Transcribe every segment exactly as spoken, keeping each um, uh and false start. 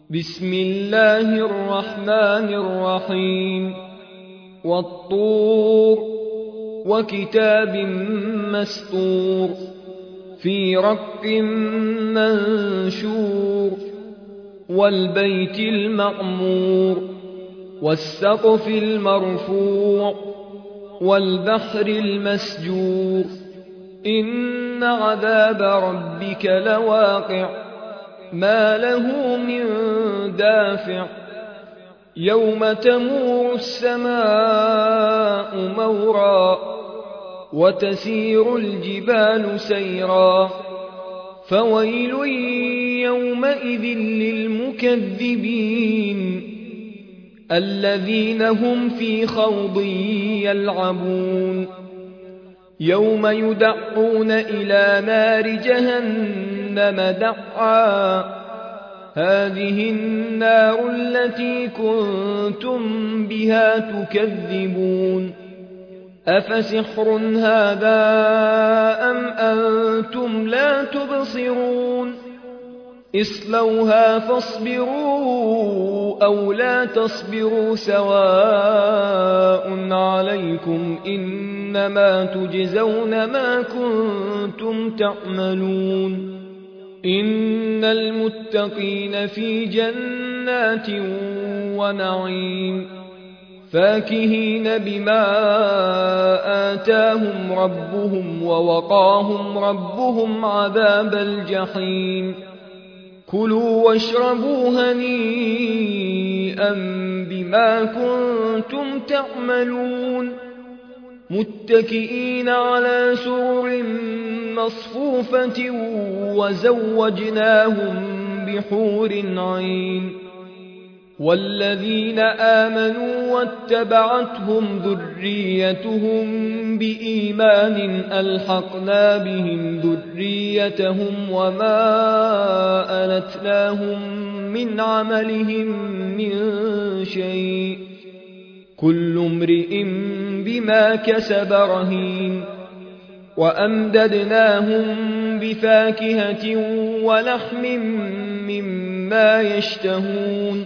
بسم الله الرحمن الرحيم والطور وكتاب مسطور في رق منشور والبيت المعمور والسقف المرفوع والبحر المسجور إن عذاب ربك لواقع ما له من دافع يوم تمور السماء مورا وتسير الجبال سيرا فويل يومئذ للمكذبين الذين هم في خوض يلعبون يوم يدعون إلى نار جهنم دعا هذه النار التي كنتم بها تكذبون أفسحر هذا أم أنتم لا تبصرون اصلوها فاصبروا أو لا تصبروا سواء عليكم إنما تجزون ما كنتم تعملون إن المتقين في جنات ونعيم فاكهين بما آتاهم ربهم ووقاهم ربهم عذاب الجحيم كلوا واشربوا هنيئا بما كنتم تعملون متكئين على سرر مصفوفة وزوجناهم بحور عين والذين آمنوا واتبعتهم ذريتهم بإيمان ألحقنا بهم ذريتهم وما ألتناهم من عملهم من شيء كل امرئ بما كسب رهين وأمددناهم بفاكهة ولحم مما يشتهون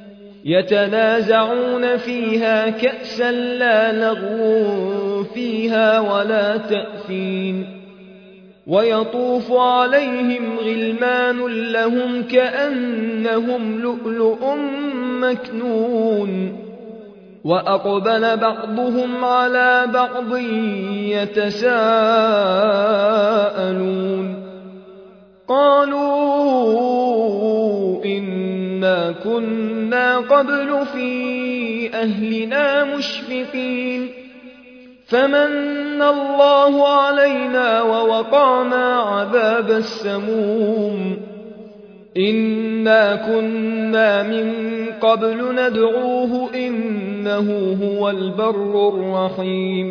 يتنازعون فيها كأسا لا لغو فيها ولا تأثيم ويطوف عليهم غلمان لهم كأنهم لؤلؤ مكنون وأقبل بعضهم على بعض يتساءلون قالوا إنا كنا قبل في أهلنا مشفقين فمن الله علينا ووقانا عذاب السموم إنا كنا من قبل ندعوه إنه هو البر الرحيم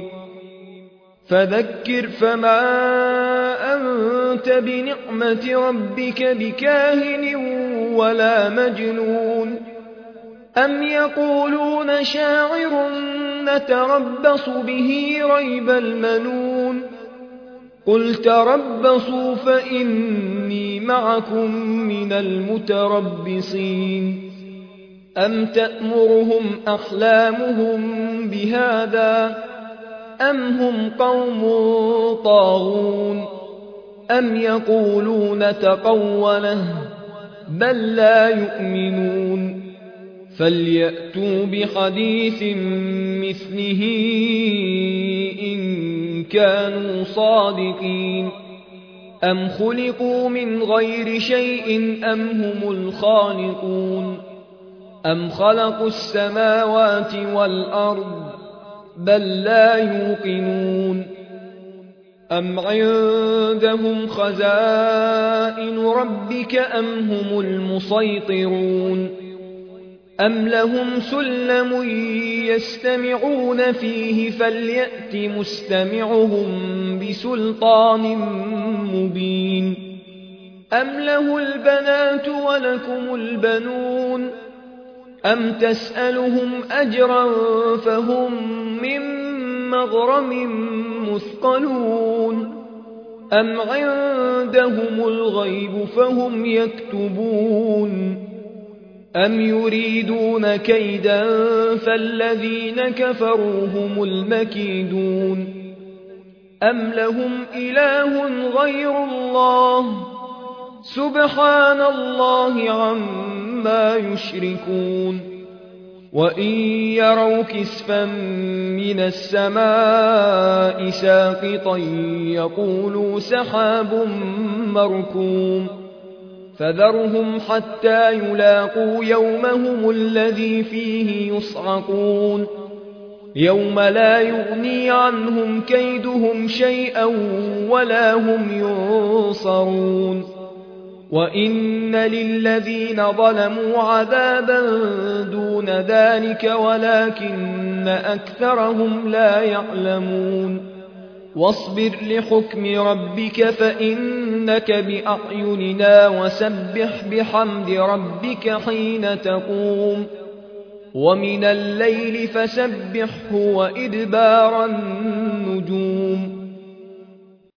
فذكر فما أنت بنعمة ربك بكاهن ولا مجنون أم يقولون شاعر نتربص به ريب المنون قل تربصوا فإني معكم من المتربصين أم تأمرهم أحلامهم بهذا أم هم قوم طاغون أم يقولون تقوله بل لا يؤمنون فليأتوا بحديث مثله إن كانوا صادقين أم خلقوا من غير شيء أم هم الخالقون أم خلقوا السماوات والأرض بل لا يوقنون أم عندهم خزائن ربك أم هم المسيطرون أم لهم سلم يستمعون فيه فليأت مستمعهم بسلطان مبين أم له البنات ولكم البنون أم تسألهم أجرا فهم من مغرم مثقلون أم عندهم الغيب فهم يكتبون أم يريدون كيدا فالذين كفروا هم المكيدون أم لهم إله غير الله سبحان الله عما يشركون وإن يروا كسفا من السماء ساقطا يقولوا سحاب مركوم فذرهم حتى يلاقوا يومهم الذي فيه يصعقون يوم لا يغني عنهم كيدهم شيئا ولا هم ينصرون وإن للذين ظلموا عذابا دون ذلك ولكن أكثرهم لا يعلمون واصبر لحكم ربك فإنك بأعيننا وسبح بحمد ربك حين تقوم ومن الليل فسبحه وإدبار النجوم